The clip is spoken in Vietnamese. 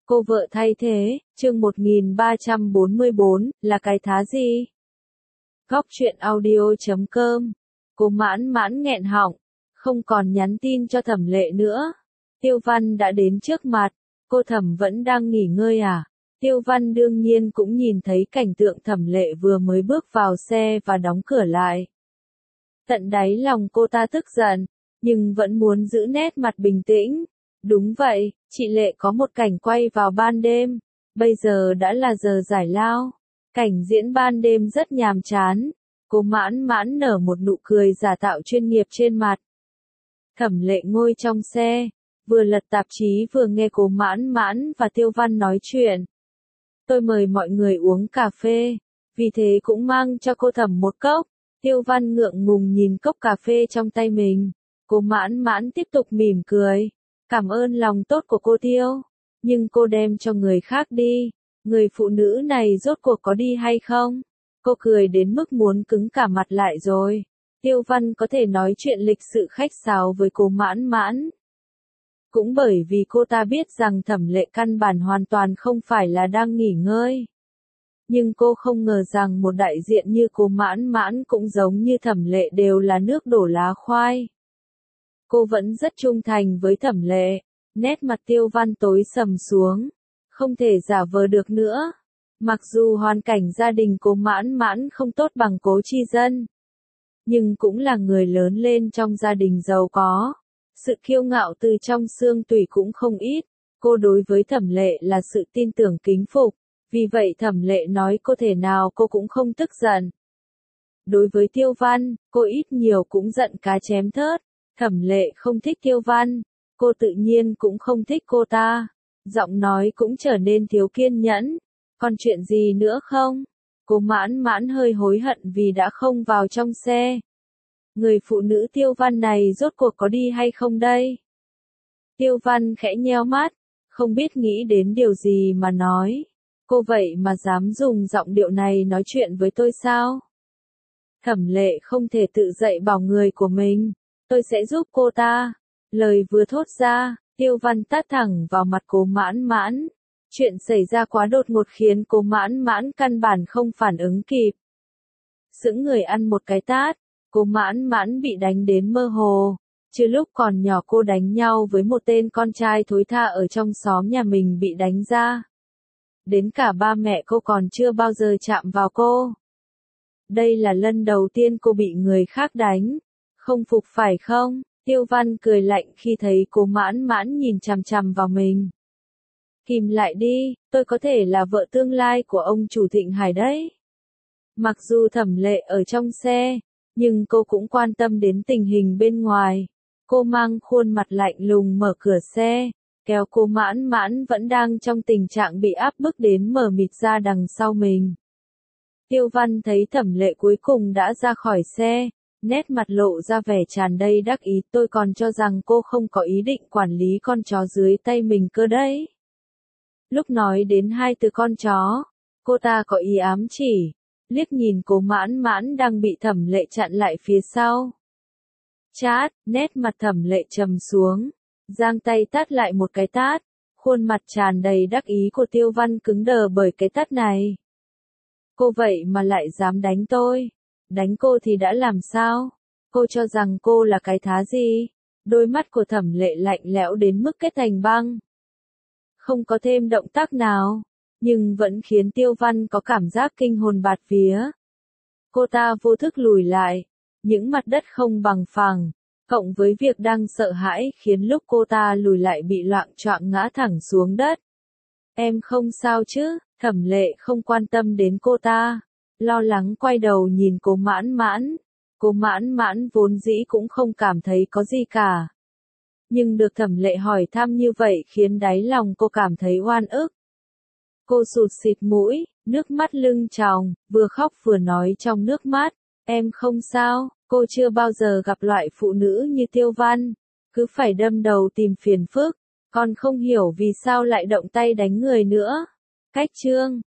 Cô vợ thay thế, chương 1344, là cái thá gì? Góc truyện audio.com. Cô mãn mãn nghẹn họng, không còn nhắn tin cho Thẩm Lệ nữa. Tiêu Văn đã đến trước mặt, cô Thẩm vẫn đang nghỉ ngơi à? Tiêu Văn đương nhiên cũng nhìn thấy cảnh tượng Thẩm Lệ vừa mới bước vào xe và đóng cửa lại. Tận đáy lòng cô ta tức giận, nhưng vẫn muốn giữ nét mặt bình tĩnh. Đúng vậy, chị Lệ có một cảnh quay vào ban đêm, bây giờ đã là giờ giải lao. Cảnh diễn ban đêm rất nhàm chán, cô mãn mãn nở một nụ cười giả tạo chuyên nghiệp trên mặt. Thẩm Lệ ngồi trong xe, vừa lật tạp chí vừa nghe cô mãn mãn và Tiêu Văn nói chuyện. Tôi mời mọi người uống cà phê, vì thế cũng mang cho cô Thẩm một cốc. Tiêu Văn ngượng ngùng nhìn cốc cà phê trong tay mình, cô mãn mãn tiếp tục mỉm cười. Cảm ơn lòng tốt của cô Tiêu, nhưng cô đem cho người khác đi, người phụ nữ này rốt cuộc có đi hay không? Cô cười đến mức muốn cứng cả mặt lại rồi. Tiêu Văn có thể nói chuyện lịch sự khách sáo với cô mãn mãn. Cũng bởi vì cô ta biết rằng Thẩm Lệ căn bản hoàn toàn không phải là đang nghỉ ngơi. Nhưng cô không ngờ rằng một đại diện như cô mãn mãn cũng giống như Thẩm Lệ đều là nước đổ lá khoai. Cô vẫn rất trung thành với Thẩm Lệ, nét mặt Tiêu Văn tối sầm xuống, không thể giả vờ được nữa. Mặc dù hoàn cảnh gia đình cô mãn mãn không tốt bằng Cố Chi Dân, nhưng cũng là người lớn lên trong gia đình giàu có, sự kiêu ngạo từ trong xương tủy cũng không ít. Cô đối với Thẩm Lệ là sự tin tưởng kính phục, vì vậy Thẩm Lệ nói cô thể nào cô cũng không tức giận. Đối với Tiêu Văn, cô ít nhiều cũng giận cá chém thớt. Thẩm Lệ không thích Tiêu Văn, cô tự nhiên cũng không thích cô ta. Giọng nói cũng trở nên thiếu kiên nhẫn. Còn chuyện gì nữa không? Cô mãn mãn hơi hối hận vì đã không vào trong xe. Người phụ nữ Tiêu Văn này rốt cuộc có đi hay không đây? Tiêu Văn khẽ nheo mắt, không biết nghĩ đến điều gì mà nói. Cô vậy mà dám dùng giọng điệu này nói chuyện với tôi sao? Thẩm Lệ không thể tự dạy bảo người của mình. Tôi sẽ giúp cô ta. Lời vừa thốt ra, Tiêu Văn tát thẳng vào mặt cô mãn mãn. Chuyện xảy ra quá đột ngột khiến cô mãn mãn căn bản không phản ứng kịp. Sững người ăn một cái tát, cô mãn mãn bị đánh đến mơ hồ. Chứ lúc còn nhỏ cô đánh nhau với một tên con trai thối tha ở trong xóm nhà mình bị đánh ra. Đến cả ba mẹ cô còn chưa bao giờ chạm vào cô. Đây là lần đầu tiên cô bị người khác đánh. Không phục phải không? Tiêu Văn cười lạnh khi thấy cô mãn mãn nhìn chằm chằm vào mình. Kìm lại đi, tôi có thể là vợ tương lai của ông chủ Thịnh Hải đấy. Mặc dù Thẩm Lệ ở trong xe, nhưng cô cũng quan tâm đến tình hình bên ngoài. Cô mang khuôn mặt lạnh lùng mở cửa xe, kéo cô mãn mãn vẫn đang trong tình trạng bị áp bức đến mờ mịt ra đằng sau mình. Tiêu Văn thấy Thẩm Lệ cuối cùng đã ra khỏi xe. Nét mặt lộ ra vẻ tràn đầy đắc ý, tôi còn cho rằng cô không có ý định quản lý con chó dưới tay mình cơ đấy. Lúc nói đến hai từ con chó, cô ta có ý ám chỉ, liếc nhìn cô mãn mãn đang bị Thẩm Lệ chặn lại phía sau. Chát, nét mặt Thẩm Lệ trầm xuống, giang tay tát lại một cái tát, khuôn mặt tràn đầy đắc ý của Tiêu Văn cứng đờ bởi cái tát này. Cô vậy mà lại dám đánh tôi. Đánh cô thì đã làm sao? Cô cho rằng cô là cái thá gì? Đôi mắt của Thẩm Lệ lạnh lẽo đến mức kết thành băng. Không có thêm động tác nào, nhưng vẫn khiến Tiêu Văn có cảm giác kinh hồn bạt vía. Cô ta vô thức lùi lại, những mặt đất không bằng phẳng, cộng với việc đang sợ hãi khiến lúc cô ta lùi lại bị loạng choạng ngã thẳng xuống đất. Em không sao chứ? Thẩm Lệ không quan tâm đến cô ta. Lo lắng quay đầu nhìn cô mãn mãn. Cô mãn mãn vốn dĩ cũng không cảm thấy có gì cả. Nhưng được Thẩm Lệ hỏi thăm như vậy khiến đáy lòng cô cảm thấy oan ức. Cô sụt sịt mũi, nước mắt lưng tròng, vừa khóc vừa nói trong nước mắt. Em không sao, cô chưa bao giờ gặp loại phụ nữ như Tiêu Văn. Cứ phải đâm đầu tìm phiền phức, còn không hiểu vì sao lại động tay đánh người nữa. Cách chương